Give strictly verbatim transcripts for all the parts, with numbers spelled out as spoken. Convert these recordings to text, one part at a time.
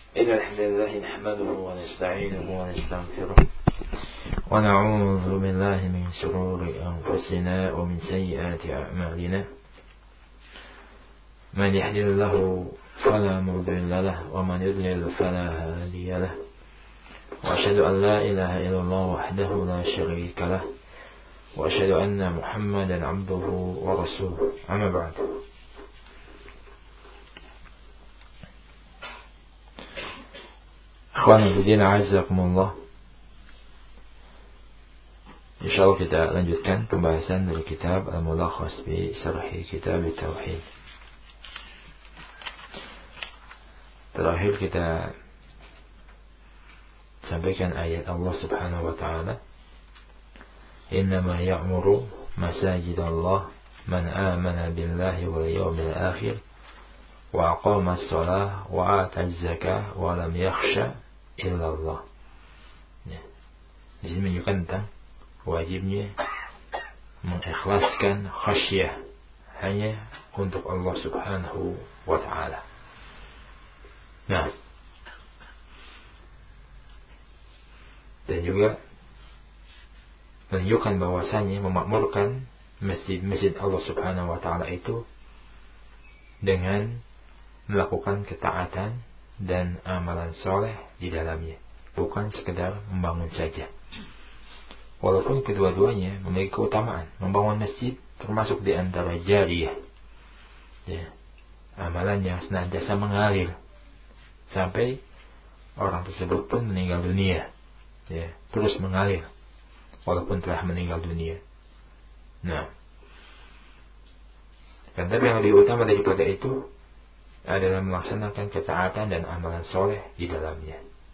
إن الحمد لله نحمده ونستعينه ونستغفره ونعوذ بالله من شرور أنفسنا ومن سيئات أعمالنا من يهد الله فلا مضل له ومن يضلل فلا هادي له وأشهد أن لا إله إلا الله وحده لا شريك له وأشهد أن محمدا عبده ورسوله أما بعد. Akhwan fillah azakumullah. Insyaallah kita lanjutkan pembahasan dari kitab Al-Mulakhas bi Syarhi Kitab Tauhid. Terakhir kita sampaikan ayat Allah Subhanahu wa taala, "Innama ya'muru masajidallah man amana billahi wal yawmil akhir wa aqama as-salah wa ata az-zakah wa lam yakhsha illa Allah." Ya. Di sini menunjukkan tentang wajibnya mengikhlaskan khasyah hanya untuk Allah Subhanahu wa taala. Nah, dan juga menunjukkan bahwasanya memakmurkan masjid-masjid Allah Subhanahu wa taala itu dengan melakukan ketaatan dan amalan soleh di dalamnya, bukan sekedar membangun saja. Walaupun kedua-duanya memiliki keutamaan. Membangun masjid termasuk di antara jariyah, ya, amalan yang senantiasa mengalir sampai orang tersebut pun meninggal dunia, ya, terus mengalir walaupun telah meninggal dunia. Nah, dan tapi yang lebih utama daripada itu adalah melaksanakan ketaatan dan amalan soleh di dalamnya.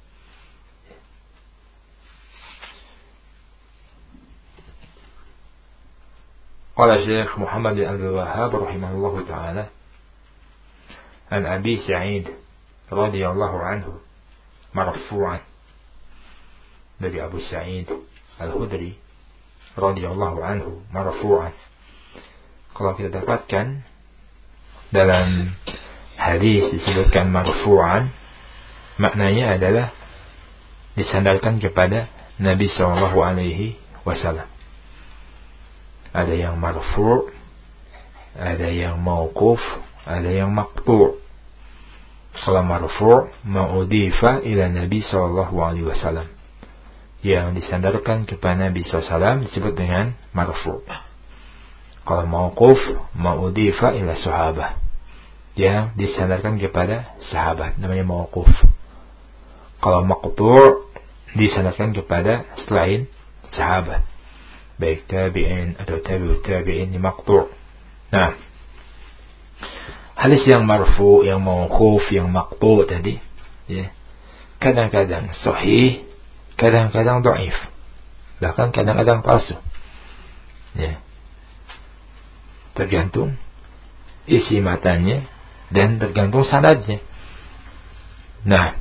Qala Syekh Muhammad bin Abdul Wahhab rahimahullahu taala an Abi Sa'id radhiyallahu anhu marfu'an, dari Abu Sa'id Al-Khudri radhiyallahu anhu marfu'an. Kalau kita dapatkan dalam hadis disebutkan marfu'an, maknanya adalah disandarkan kepada Nabi sallallahu alaihi wasallam. Ada yang marfu', ada yang mauquf, ada yang maqtu'. Kalau marfu' ma'udifa ila Nabi sallallahu alaihi wasallam, yang disandarkan kepada Nabi sallallahu alaihi wasallam disebut dengan marfu'. Kalau mauquf ma'udifa ila sahabah, yang disandarkan kepada sahabat, namanya mauquf. Kalau maqtu' disandarkan kepada selain sahabat, baik tabi'in atau tabi'ut tabi'in, di maqtu'. Nah, hadis yang marfu', yang mauquf, yang maqtu' tadi, ya, kadang-kadang sahih, kadang-kadang dhaif, bahkan kadang-kadang palsu. Ya. Tergantung isi matanya dan tergantung sanadnya. Nah,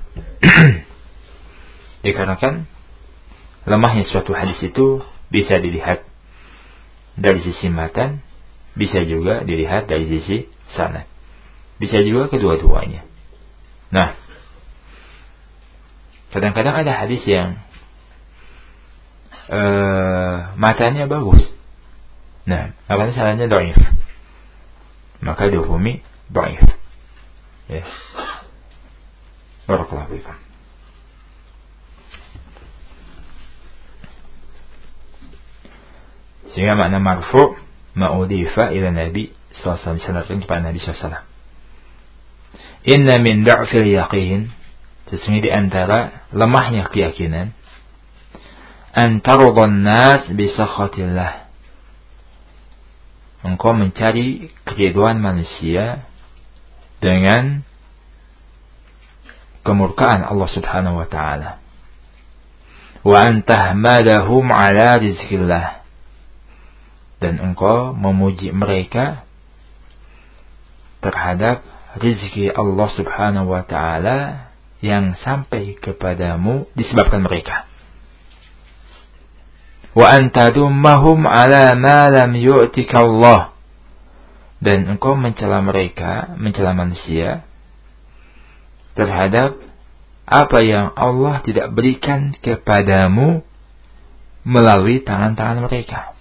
dikarenakan lemahnya suatu hadis itu bisa dilihat dari sisi matan, bisa juga dilihat dari sisi sanad, bisa juga kedua-duanya. Nah, kadang-kadang ada hadis yang uh, matanya bagus, nah, akan sanadnya dhaif, maka dihukumi dhaif. Ya. Barakallahu fiikum. Sehingga makna marfu' ma'udifa ila Nabi sallallahu alaihi wasallam, disandarkan kepada Nabi sallallahu alaihi wasallam. Inna min da'fil yaqin, sesungguhnya di antara lemahnya keyakinan, an tarudhan nas bi sakhatillah, engkau mencari keridhaan manusia dengan kemurkaan Allah Subhanahu wa taala. Wa an tahmadahum ala rizqillah, dan engkau memuji mereka terhadap rezeki Allah Subhanahu wa taala yang sampai kepadamu disebabkan mereka. Wa antadummahum ala ma lam yu'tika Allah, dan engkau mencela mereka, mencela manusia terhadap apa yang Allah tidak berikan kepadamu melalui tangan-tangan mereka.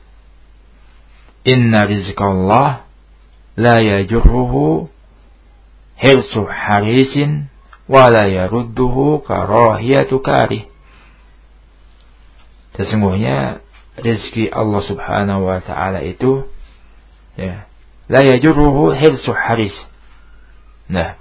Inna rizqallah la yajurruhu hirsu harisin wa la yarudduhu karahiyatu karih. Sesungguhnya rezeki Allah Subhanahu wa taala itu ya, la yajurruhu hirsu haris. Nah,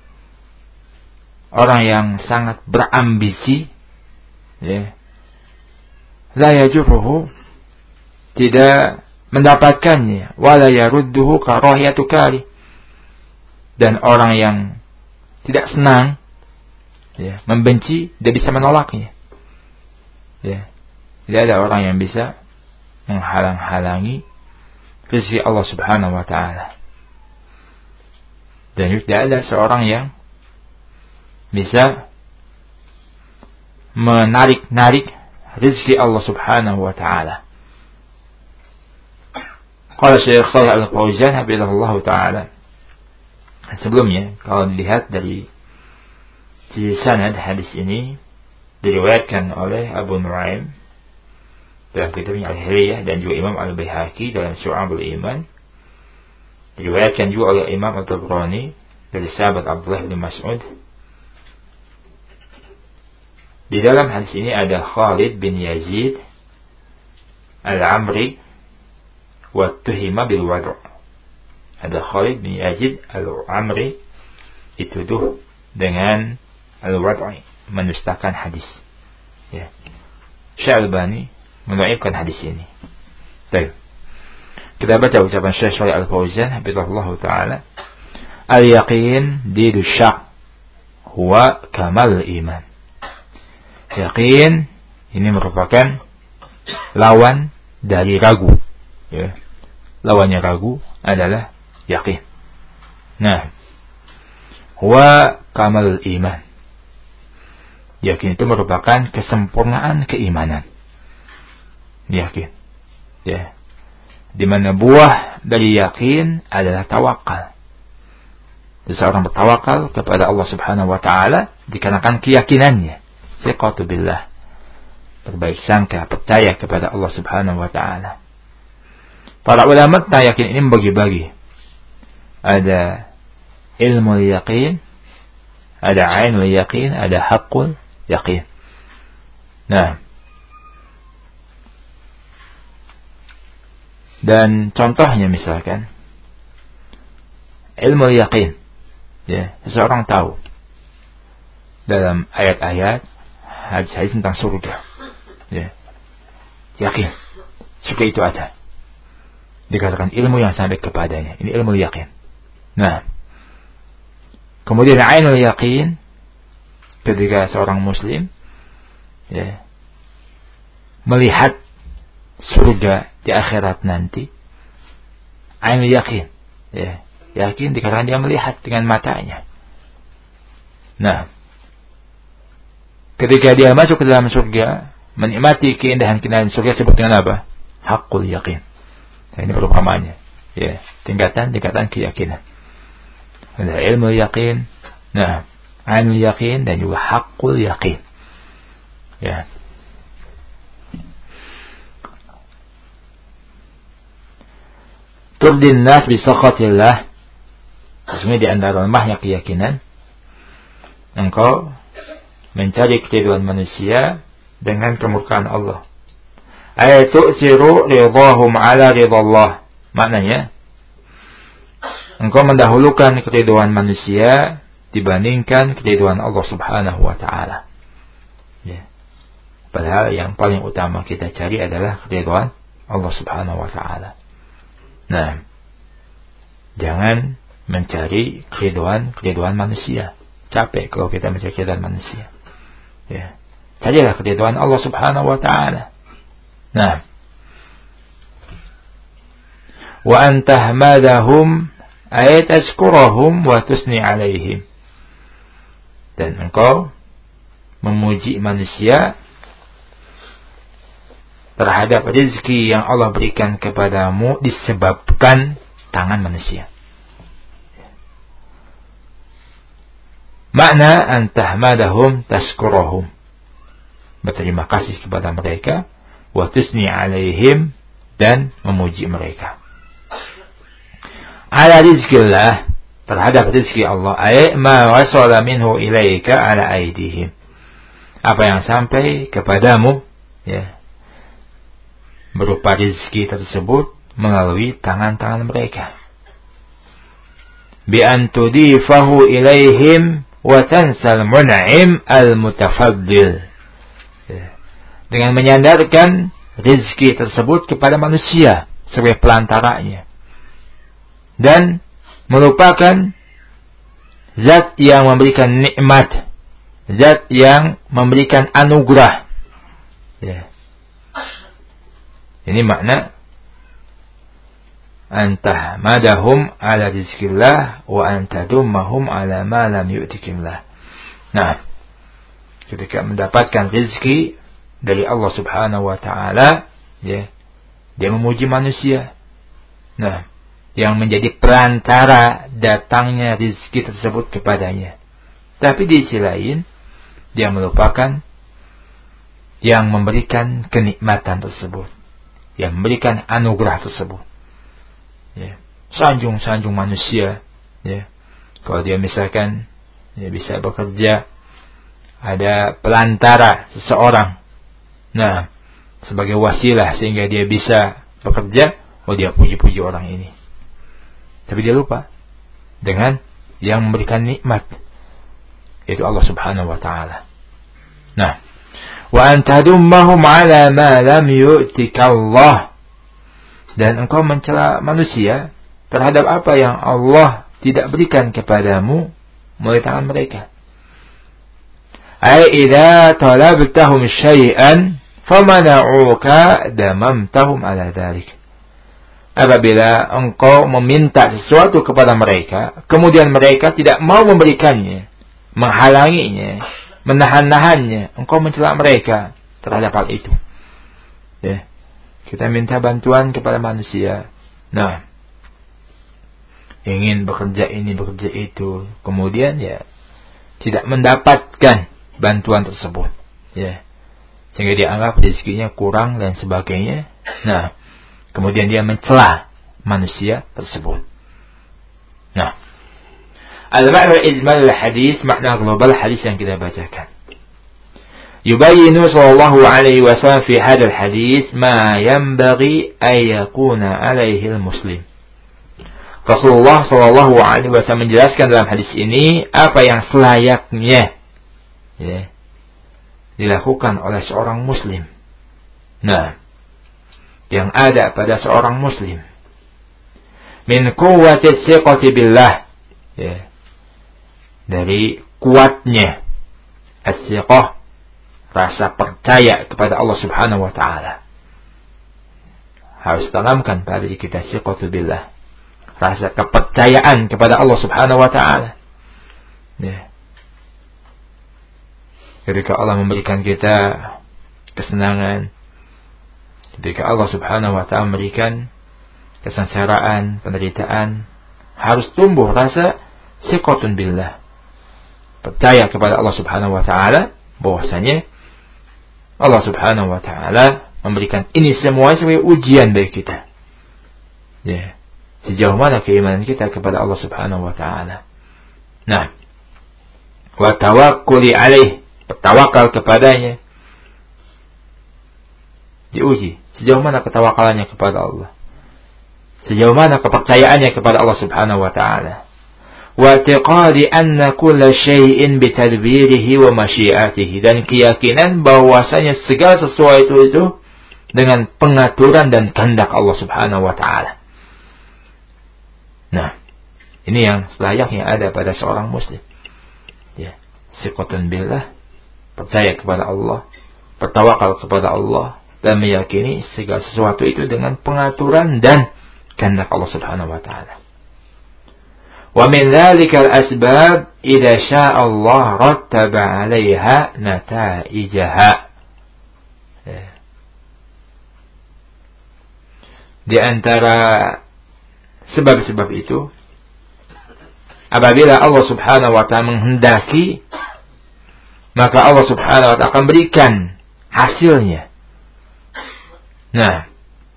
orang yang sangat berambisi ya, la yajurruhu, tidak mendapatkannya, wala yarudduhu karahiyatu karih, dan orang yang tidak senang ya, membenci, tidak bisa menolaknya ya. Tidak ada orang yang bisa menghalang-halangi rezeki Allah Subhanahu wa taala, dan tidak ada seorang yang bisa menarik-narik rezeki Allah Subhanahu wa taala. Qala Syekh Shalih Al-Fauzan hafizahullah taala. Sebelumnya, kalau dilihat dari sisi sanad hadis ini diriwayatkan oleh Abu Nuaim dalam kitabnya Al-Hiliyah dan juga Imam Al-Baihaqi dalam Syu'abul Iman. Diriwayatkan juga oleh Imam At-Tabrani dari sahabat Abdullah bin Mas'ud. Di dalam hadis ini ada Khalid bin Yazid Al-Amri wa tuhima bil wad'. Ada Khalid bin Yazid Al-Amri dituduh dengan al-wad'i, mendustakan hadis. Ya. Syalbani mendoaifkan hadis ini. Baik. Kita baca ucapan Syekh Shalih Al-Fauzan hafizahullah taala. Al-yaqin didu syak huwa kamal iman. Yaqin ini merupakan lawan dari ragu ya. Lawannya ragu adalah yaqin. Nah, huwa kamal iman. Yakin itu merupakan kesempurnaan keimanan. Yakin ya. Di mana buah dari yakin adalah tawakal. Seseorang bertawakal kepada Allah Subhanahu wa taala dikarenakan keyakinannya, siqatu billah, berbaik sangka, percaya kepada Allah Subhanahu wa taala. Para ulama tentang yakin ini membagi-bagi. Ada ilmu yakin, ada ainul yakin, ada haqqul yakin. Nah, dan contohnya misalkan ilmu yakin ya, seseorang tahu dalam ayat-ayat hadis-hadis tentang surga ya, yakin surga itu ada, dikatakan ilmu yang sampai kepadanya, ini ilmu yakin. Nah, kemudian ainul yakin ketika seorang muslim ya, melihat surga di akhirat nanti, ainul yakin ya, yakin dikarenakan dia melihat dengan matanya. Nah, ketika dia masuk ke dalam surga, menikmati keindahan-keindahan surga, sebut dengan apa? Haqqul yakin. Nah, ini perumpamaannya ya, tingkatan-tingkatan keyakinan. Ada ilmu yakin, nah, ainul yakin, dan juga haqqul yakin ya. Turdin nas bisakhatillah. Sesungguhnya di antara lemahnya keyakinan, engkau mencari keridhaan manusia dengan kemurkaan Allah. Ayatu siru ridhahum ala ridhallah. Maknanya, engkau mendahulukan keridhaan manusia dibandingkan keridhaan Allah Subhanahu wa taala. Ya. Padahal yang paling utama kita cari adalah keridhaan Allah Subhanahu wa taala. Nah, jangan mencari keridhaan-keridhaan manusia. Capek kalau kita mencari keridhaan manusia. Ya. Carilah keridhaan Allah Subhanahu wa taala. Nah, wa antahmadahum ay tazkurahum wa tusni alaihim. Dan engkau memuji manusia terhadap rezeki yang Allah berikan kepadamu disebabkan tangan manusia. Makna an tahmadahum taskurahum, berterima kasih kepada mereka, wa tusni alaihim, dan memuji mereka. Ala rizqillah, terhadap rizki Allah, ay ma wasala minhu ilaika ala aidihim, apa yang sampai kepadamu, ya, berupa rizki tersebut melalui tangan-tangan mereka. Bi an tudifahu ilaihim wa tansal mun'im al-mutafaddil, dengan menyandarkan rizki tersebut kepada manusia sebagai pelantaranya, dan melupakan zat yang memberikan nikmat, zat yang memberikan anugerah, ya. Ini makna antahmadahum ala rizkillah wa antadummahum ala ma lam yu'tikillah. Nah, ketika mendapatkan rizki dari Allah Subhanahu wa ta'ala, ya, dia memuji manusia. Nah, yang menjadi perantara datangnya rizki tersebut kepadanya. Tapi di sisi lain, dia melupakan yang memberikan kenikmatan tersebut, yang memberikan anugerah tersebut. Ya, sanjung-sanjung manusia, ya, kalau dia misalkan, ya, bisa bekerja, ada pelantara seseorang, nah, sebagai wasilah sehingga dia bisa bekerja, oh dia puji-puji orang ini. Tapi dia lupa dengan yang memberikan nikmat, yaitu Allah Subhanahu wa ta'ala. Nah, wa antadummahum ala ma lam yu'tika Allah, dan engkau mencela manusia terhadap apa yang Allah tidak berikan kepadamu melalui tangan mereka. Ai idza talabtahum syai'an famana'uka damamtahum ala dzalik. Apabila engkau meminta sesuatu kepada mereka, kemudian mereka tidak mau memberikannya, menghalanginya, menahan-nahannya, engkau mencela mereka terhadap hal itu. Ya. Kita minta bantuan kepada manusia. Nah, ingin bekerja ini, bekerja itu, kemudian ya tidak mendapatkan bantuan tersebut, ya, sehingga dia anggap rezekinya kurang dan sebagainya. Nah, kemudian dia mencela manusia tersebut. Nah, al-ma'na ijmal al-hadis, makna global hadis yang kita bacakan. Yubayyinu sallallahu alaihi wasallam fi hadzal hadis ma yanbaghi ay yakuna alaihi al-muslim. Rasulullah sallallahu alaihi wasallam menjelaskan dalam hadis ini apa yang selayaknya, ya, dilakukan oleh seorang muslim. Nah, yang ada pada seorang muslim min quwwati thiqati billah, ya, dari kuatnya as-thiqah, rasa percaya kepada Allah Subhanahu wa ta'ala. Harus tanamkan pada diri kita thiqatu billah, rasa kepercayaan kepada Allah Subhanahu wa ta'ala, ya. Ketika Allah memberikan kita kesenangan, ketika Allah Subhanahu wa ta'ala memberikan kesengsaraan, penderitaan, harus tumbuh rasa thiqatun billah, percaya kepada Allah Subhanahu wa ta'ala, bahwasanya Allah Subhanahu wa ta'ala memberikan ini semua sebagai ujian bagi kita, ya, sejauh mana keimanan kita kepada Allah Subhanahu wa ta'ala. Nah, wa tawakkuli alaih, bertawakal kepadanya, diuji sejauh mana ketawakalannya kepada Allah, sejauh mana kepercayaannya kepada Allah Subhanahu wa ta'ala. Wa i'tiqadi anna kulla syai'in bitadbirihi wa masyiatihi, dan keyakinan bahwasanya segala sesuatu itu dengan pengaturan dan kehendak Allah Subhanahu wa ta'ala. Nah, ini yang selayaknya ada pada seorang muslim, ya, thiqatun billah, percaya kepada Allah, bertawakal kepada Allah, dan meyakini segala sesuatu itu dengan pengaturan dan kehendak Allah Subhanahu wa ta'ala. Wa min dzalikal asbab idza syaa Allah rattaba 'alaiha nataijaha. Di antara sebab-sebab itu apabila Allah Subhanahu wa ta'ala menghendaki, maka Allah Subhanahu wa ta'ala akan berikan hasilnya. Nah,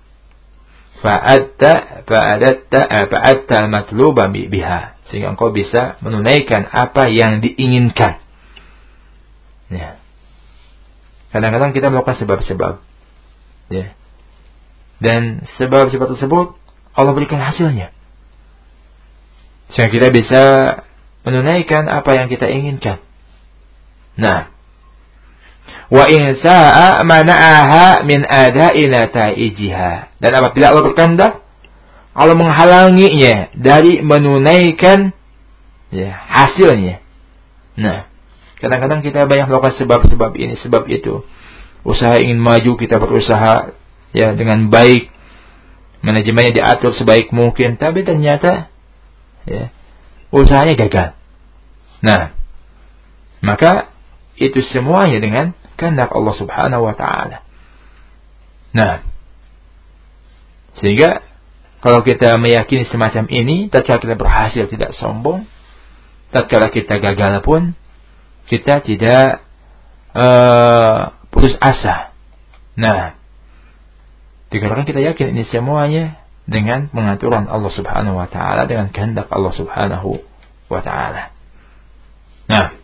fa'atta fa'adatta fa'atta al-matluba biha, sehingga engkau bisa menunaikan apa yang diinginkan. Ya. Kadang-kadang kita melakukan sebab-sebab, ya. Dan sebab-sebab tersebut Allah berikan hasilnya, sehingga kita bisa menunaikan apa yang kita inginkan. Nah, wa in sa'a mana'aha min ada'i nataijiha, dan apabila Allah berkehendak, Allah menghalanginya dari menunaikan, ya, hasilnya. Nah, kadang-kadang kita banyak melakukan sebab-sebab ini, sebab itu. Usaha ingin maju, kita berusaha, ya, dengan baik, manajemennya diatur sebaik mungkin, tapi ternyata, ya, usahanya gagal. Nah, maka itu semuanya dengan kehendak Allah Subhanahu wa ta'ala. Nah, sehingga kalau kita meyakini semacam ini, tatkala kita berhasil tidak sombong, tatkala kita gagal pun kita tidak uh, putus asa. Nah, dikarenakan kita yakin ini semuanya dengan pengaturan Allah Subhanahu wa ta'ala, dengan kehendak Allah Subhanahu wa ta'ala. Nah,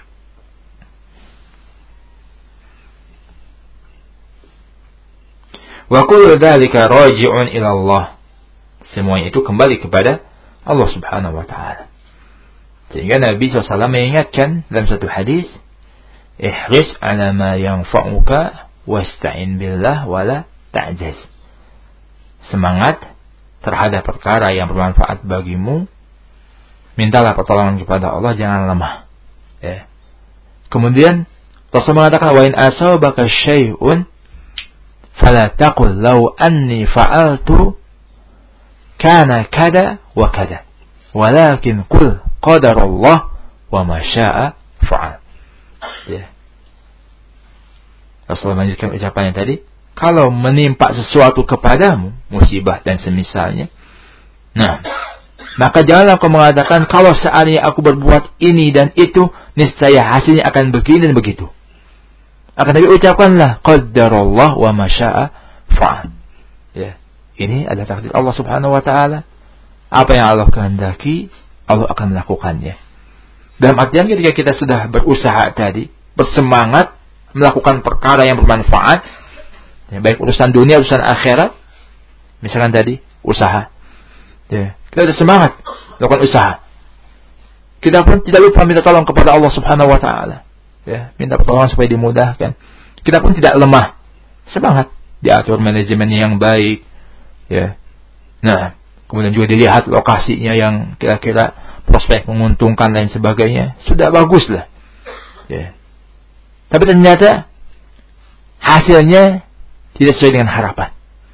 wa kullu dzalika raji'un ila Allah, semuanya itu kembali kepada Allah Subhanahu wa ta'ala. Sehingga Nabi shallallahu alaihi wasallam mengingatkan dalam satu hadis, ihris ala ma yanfa'uka wasta'in billah wala ta'jaz. Semangat terhadap perkara yang bermanfaat bagimu, mintalah pertolongan kepada Allah, jangan lemah. Ya. Kemudian Rasul mengatakan, wa in asabaka syai'un fala taqul law anni fa'altu kana kada wa kada, walakin qul qadarullah wa ma syaa fa'al. Ya. Rasulullah melanjutkan ucapannya tadi, kalau menimpa sesuatu kepadamu, musibah dan semisalnya, nah, maka janganlah kau mengatakan, kalau seandainya aku berbuat ini dan itu, niscaya hasilnya akan begini dan begitu. Akan tapi ucapkanlah, qadarullah wa ma syaa fa'al. Ya. Ini adalah takdir Allah Subhanahu wa ta'ala. Apa yang Allah kehendaki, Allah akan melakukannya. Dalam artian ketika kita sudah berusaha tadi, bersemangat melakukan perkara yang bermanfaat, ya, baik urusan dunia, urusan akhirat, misalkan tadi usaha, ya, kita sudah semangat melakukan usaha, kita pun tidak lupa minta tolong kepada Allah Subhanahu wa ta'ala, ya, minta pertolongan supaya dimudahkan. Kita pun tidak lemah, semangat, diatur manajemennya yang baik, ya. Nah, kemudian juga dilihat lokasinya yang kira-kira prospek menguntungkan dan sebagainya, sudah bagus lah, ya. Tapi ternyata hasilnya tidak sesuai dengan harapan,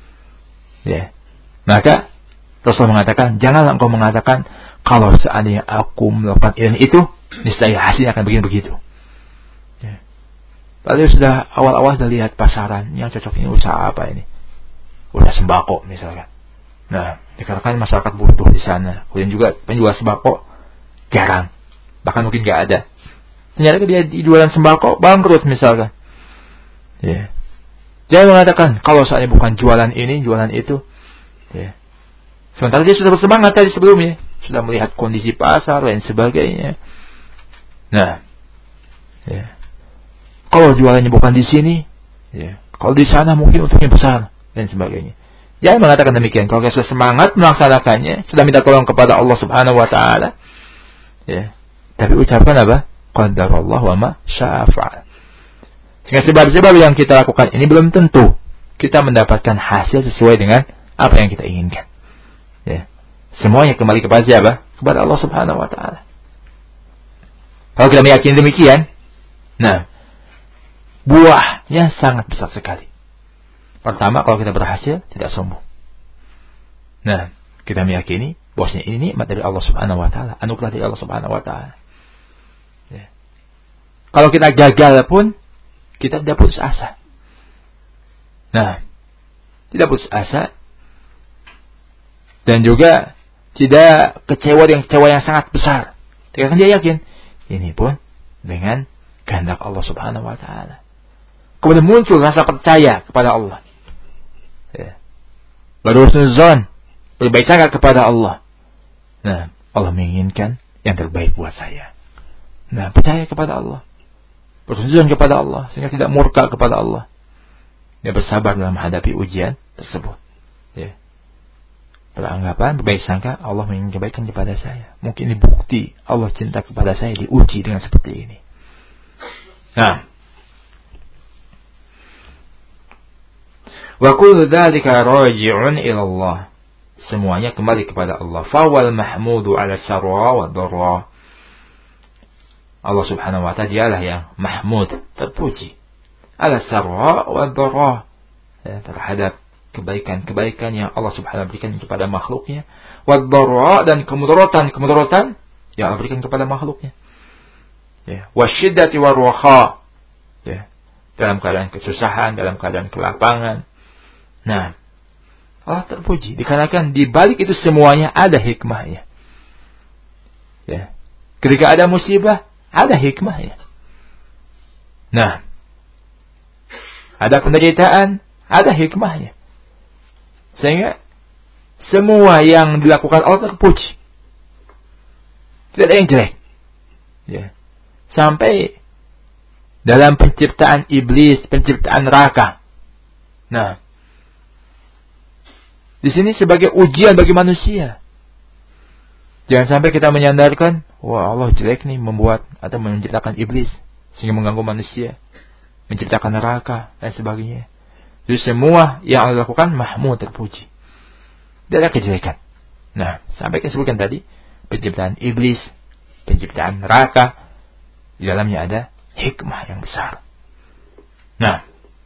ya. Maka Rasul mengatakan, janganlah engkau mengatakan, kalau seandainya aku melakukan ini itu, niscaya hasilnya akan begini begitu. Ya. Lalu sudah awal-awal sudah lihat pasaran yang cocok, ini usaha apa ini? Udah sembako misalkan. Nah, dikarenakan masyarakat butuh di sana. Kemudian juga penjual sembako jarang, bahkan mungkin nggak ada. Ternyata dia di jualan sembako bangkrut misalkan. Ya. Jangan mengatakan, kalau seandainya bukan jualan ini, jualan itu, ya. Sementara dia sudah bersemangat tadi sebelumnya, sudah melihat kondisi pasar dan sebagainya. Nah, ya. Kalau jualannya bukan di sini, ya. Kalau di sana mungkin untungnya besar dan sebagainya. Jangan mengatakan demikian. Kalau kita sudah semangat melaksanakannya, sudah minta tolong kepada Allah Subhanahu wa ta'ala, ya. Tapi ucapkan apa? Qadarullah wa ma syaa fa'al. Sehingga sebab-sebab yang kita lakukan ini belum tentu kita mendapatkan hasil sesuai dengan apa yang kita inginkan. Ya. Semuanya kembali kepada siapa? Kepada Allah Subhanahu wa ta'ala. Kalau kita meyakini demikian, nah, buahnya sangat besar sekali. Pertama, kalau kita berhasil, tidak sombong. Nah, kita meyakini bahwasanya ini nikmat dari Allah Subhanahu wa ta'ala, anugerah dari Allah Subhanahu wa ta'ala. Ya. Kalau kita gagal pun, kita tidak putus asa. Nah, tidak putus asa, dan juga tidak kecewa dengan kecewa yang sangat besar. Dikatakan dia yakin. Ini pun dengan kehendak Allah Subhanahu wa taala. Kemudian muncul rasa percaya kepada Allah. Ya. Berhusnuzon, berbaik sangka kepada Allah. Nah, Allah menginginkan yang terbaik buat saya. Nah, percaya kepada Allah. Berhusnuzon kepada Allah sehingga tidak murka kepada Allah. Dia bersabar dalam menghadapi ujian tersebut. Ya. Beranggapan, berbaik sangka Allah menginginkan kebaikan kepada saya. Mungkin ini bukti Allah cinta kepada saya, diuji dengan seperti ini. Nah, wa kullu dzalika raji'un ila Allah. Semuanya kembali kepada Allah. Fawal mahmudu ala sarra wa dharra. Allah Subhanahu wa ta'ala dialah yang mahmud, terpuji. Ala sarra wa dharra. Ya, terhadap kebaikan-kebaikan yang Allah Subhanahu wa ta'ala berikan kepada makhluknya. Wa dharra, dan kemudaratan-kemudaratan yang Allah berikan kepada makhluknya. Ya, wa syiddati wa ruha. Ya, dalam keadaan kesusahan, dalam keadaan kelapangan. Nah, Allah terpuji dikarenakan di balik itu semuanya ada hikmahnya. Ya. Ketika ada musibah, ada hikmahnya. Nah, ada penderitaan, ada hikmahnya. Sehingga semua yang dilakukan Allah terpuji. Tidak ada yang jelek. Ya. Sampai dalam penciptaan iblis, penciptaan neraka. Nah, di sini sebagai ujian bagi manusia. Jangan sampai kita menyandarkan, wah Allah jelek nih membuat atau menciptakan iblis sehingga mengganggu manusia, menciptakan neraka dan sebagainya. Jadi semua yang Allah lakukan mahmud, terpuji. Tidak ada kejelekan. Nah, sampai kita sebutkan tadi penciptaan iblis, penciptaan neraka, di dalamnya ada hikmah yang besar. Nah,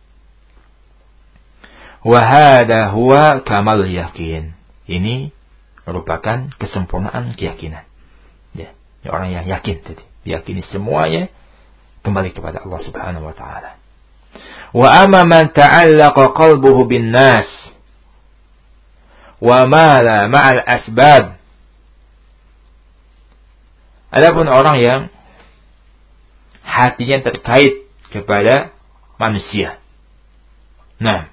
wahada huwa kamal yakin. Ini merupakan kesempurnaan keyakinan. Ya, orang yang yakin tadi, yakini semuanya kembali kepada Allah Subhanahu wa taala. Wa amma man ta'allaqa qalbuhu bin nas wa mala ma'al asbab. Adapun orang yang hatinya terkait kepada manusia. Nah,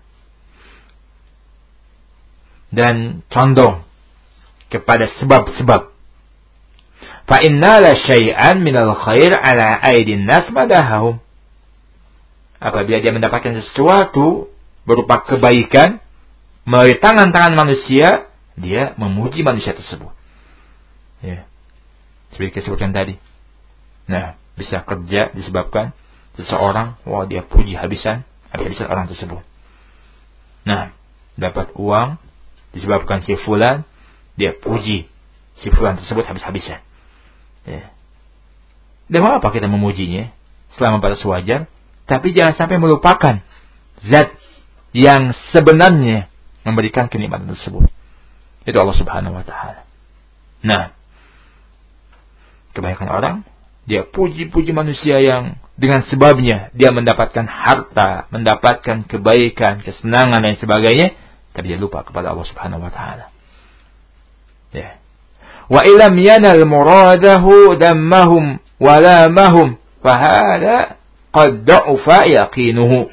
dan condong kepada sebab-sebab. Fa inna la syai'an minal khair ala aidin nas madahum. Apabila dia mendapatkan sesuatu berupa kebaikan melalui tangan-tangan manusia, dia memuji manusia tersebut. Ya. Seperti disebutkan tadi. Nah, bisa kerja disebabkan seseorang, wah dia puji habisan, habis-habisan orang tersebut. Nah, dapat uang disebabkan si fulan, dia puji si fulan tersebut habis-habisan. Ya. Dan apa kita memujinya selama batas wajar, tapi jangan sampai melupakan zat yang sebenarnya memberikan kenikmatan tersebut. Itu Allah Subhanahu wa taala. Nah, kebanyakan orang dia puji-puji manusia yang dengan sebabnya dia mendapatkan harta, mendapatkan kebaikan, kesenangan dan sebagainya, tapi dia lupa kepada Allah Subhanahu wa taala. Ya. Wa illam yanal muradahu dammahum wa lamahum fa hada qad da'ufa yaqinuhu.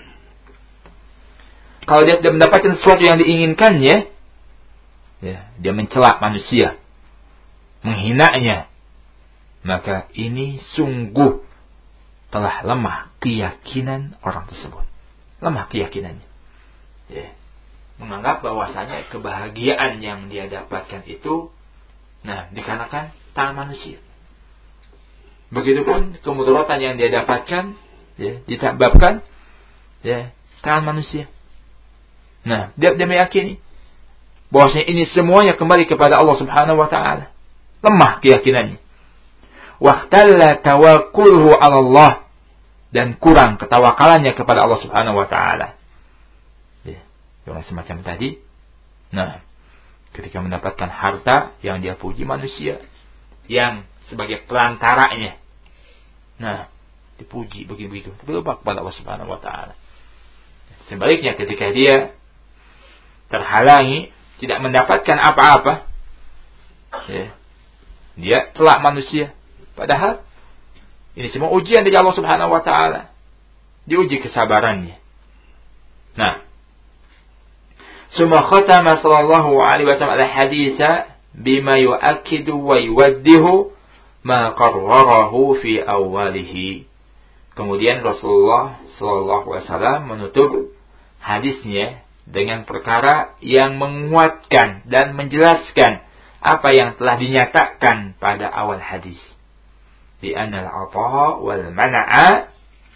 Kalau dia tidak mendapatkan sesuatu yang diinginkannya, ya, dia mencela manusia, menghinanya, maka ini sungguh telah lemah keyakinan orang tersebut. Lemah keyakinannya. Ya. Menganggap bahwasanya kebahagiaan yang dia dapatkan itu, nah, dikarenakan tangan manusia. Begitupun kemudaratan yang dia dapatkan, ya, disebabkan, ya, tangan manusia. Nah, dia, dia meyakini bahwasanya ini semuanya kembali kepada Allah Subhanahu wa taala. Lemah keyakinannya. Waqtalla tawakkuluhu 'ala Allah, dan kurang ketawakalannya kepada Allah Subhanahu wa taala. Yang semacam tadi. Nah, ketika mendapatkan harta yang dia puji manusia, yang sebagai perantaranya, nah, dipuji begitu-begitu, tapi lupa kepada Allah Subhanahu wa taala. Sebaliknya, ketika dia terhalangi, tidak mendapatkan apa-apa, ya, dia celak manusia, Padahal ini semua ujian dari Allah Subhanahu wa taala. Diuji kesabarannya. Nah, summa khatama sallallahu alaihi wasallam al-haditsa bima yu'akkidu wa yuwaddihu ma qarrarahu fi awwalihi. Kemudian Rasulullah sallallahu alaihi wasallam menutup hadisnya dengan perkara yang menguatkan dan menjelaskan apa yang telah dinyatakan pada awal hadis. Bi anna al-'ata wal man'a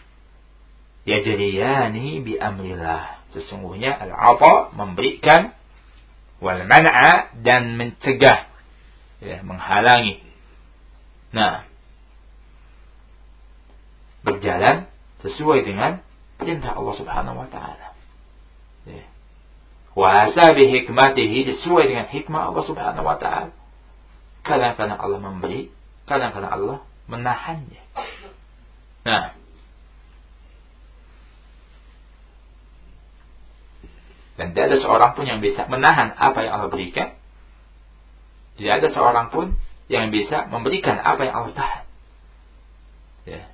yajriyani bi amrillah. Sesungguhnya al-'ata memberikan, wal man'a dan mencegah, ya, menghalangi. Nah, berjalan sesuai dengan perintah Allah Subhanahu wa taala. Ya. Wa hasabi hikmatihi, sesuai dengan hikmah Allah Subhanahu wa taala. Kadang-kadang Allah memberi, kadang-kadang Allah menahannya. Nah, dan tidak ada seorang pun yang bisa menahan apa yang Allah berikan. Tidak ada seorang pun yang bisa memberikan apa yang Allah tahan. Ya.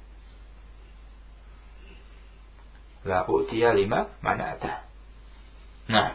La utiya lima mana'ata. Nah.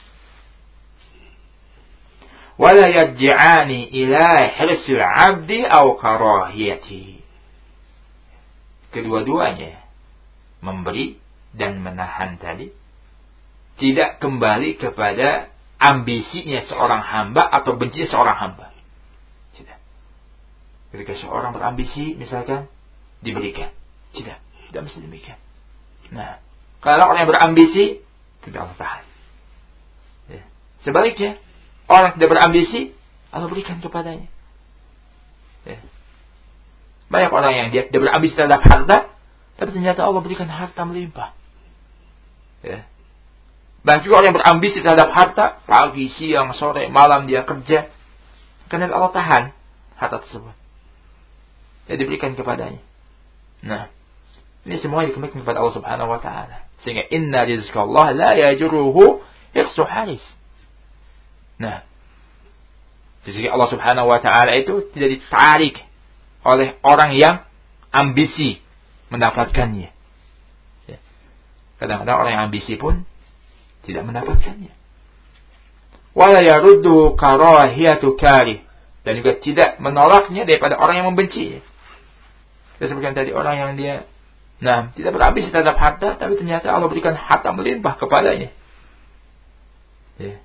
Wala yadji'ani ila hirsil 'abdi aw karahiyati. Kedua-duanya, memberi dan menahan tadi, tidak kembali kepada ambisinya seorang hamba atau bencinya seorang hamba. Tidak. Ketika seorang berambisi, misalkan, diberikan. Tidak. Tidak mesti demikian. Nah, kalau orang yang berambisi, tidak Allah tahan. Ya. Sebaliknya, orang yang tidak berambisi, Allah berikan kepadanya. Ya. Banyak orang yang dia tidak berambisi terhadap harta, tapi ternyata Allah berikan harta melimpah. Ya. Dan juga orang yang berambisi terhadap harta, pagi, siang, sore, malam dia kerja, karena Allah tahan harta tersebut. Dia diberikan kepadanya. Nah, ini semua dikembalikan kepada Allah Subhanahu wa taala. Sehingga inna rizqallah la yajruhu hiqsu haris. Nah, sisi Allah Subhanahu wa taala itu tidak ditarik oleh orang yang ambisi mendapatkannya. Ya. Kadang-kadang orang yang ambisi pun tidak mendapatkannya. Wala yaruddu karahiyatu karih, dan juga tidak menolaknya daripada orang yang membencinya. Kita sebutkan tadi orang yang dia nah, tidak berambisi terhadap harta, tapi ternyata Allah berikan harta melimpah kepadanya. Ya.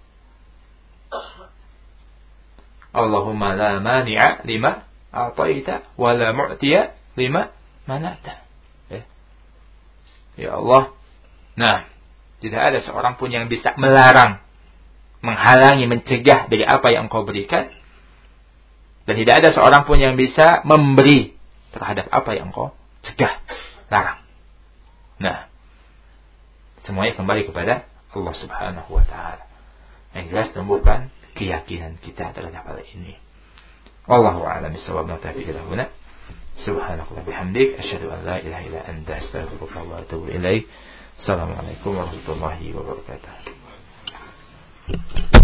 Allahumma la mani'a lima a'taita wa la mu'tiya lima mana'ta. Ya. Ya Allah. Nah, tidak ada seorang pun yang bisa melarang, menghalangi, mencegah dari apa yang Engkau berikan. Dan tidak ada seorang pun yang bisa memberi terhadap apa yang Engkau cegah, larang. Nah, semuanya kembali kepada Allah Subhanahu wa taala. Yang jelas tumbuhkan keyakinan kita terhadap hal ini. Wallahu a'lam bishawab. Nafi ila huna. Subhanallahi bihamdik, asyhadu an la ilaha illa anta, astaghfiruka wa atubu ilaik. Assalamualaikum warahmatullahi wabarakatuh.